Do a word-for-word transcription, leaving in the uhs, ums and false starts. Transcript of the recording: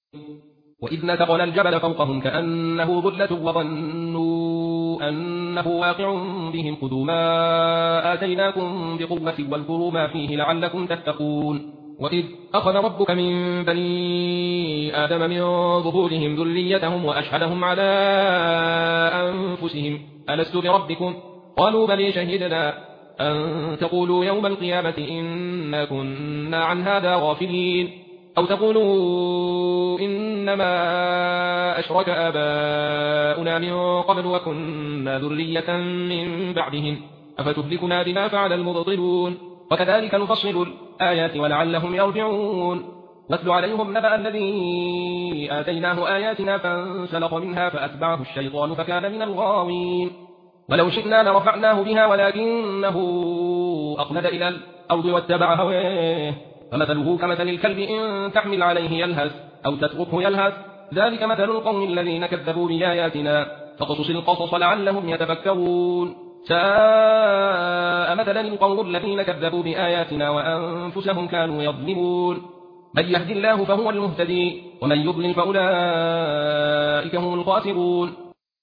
وإذ نتقنا الجبل فوقهم كأنه ظلة وظنوا أنه واقع بهم خذوا ما آتيناكم بقوة واذكروا ما فيه لعلكم تتقون وإذ أخذ ربك من بني آدم من ظهورهم ذريتهم وأشهدهم على أنفسهم ألست بربكم قالوا بلى شهدنا أن تقولوا يوم القيامة إنا كنا عن هذا غافلين أو تقولوا إنما أشرك آباؤنا من قبل وكنا ذرية من بعدهم أفتهلكنا بما فعل المبطلون وكذلك نفصل الآيات ولعلهم يرجعون واتل عليهم نبأ الذي آتيناه آياتنا فانسلخ منها فأتبعه الشيطان فكان من الغاوين ولو شئنا لرفعناه بها ولكنه أخلد إلى الأرض واتبع هواه فمثله كمثل الكلب إن تحمل عليه يلهث أو تتركه يلهث ذلك مثل القوم الذين كذبوا بآياتنا فقصص القصص لعلهم يتفكرون ساء مثلا القوم الذين كذبوا بآياتنا وأنفسهم كانوا يظلمون من يهد الله فهو المهتدي ومن يضلل فأولئك هم الخاسرون